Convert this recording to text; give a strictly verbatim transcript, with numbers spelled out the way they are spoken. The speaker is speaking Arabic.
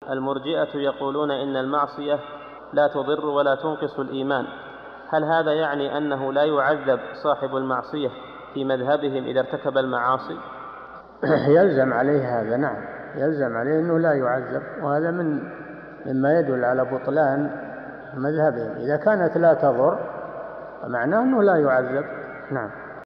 المرجئة يقولون إن المعصية لا تضر ولا تنقص الإيمان، هل هذا يعني أنه لا يعذب صاحب المعصية في مذهبهم إذا ارتكب المعاصي؟ يلزم عليه هذا، نعم، يلزم عليه أنه لا يعذب، وهذا من مما يدل على بطلان مذهبهم. إذا كانت لا تضر فمعناه أنه لا يعذب. نعم.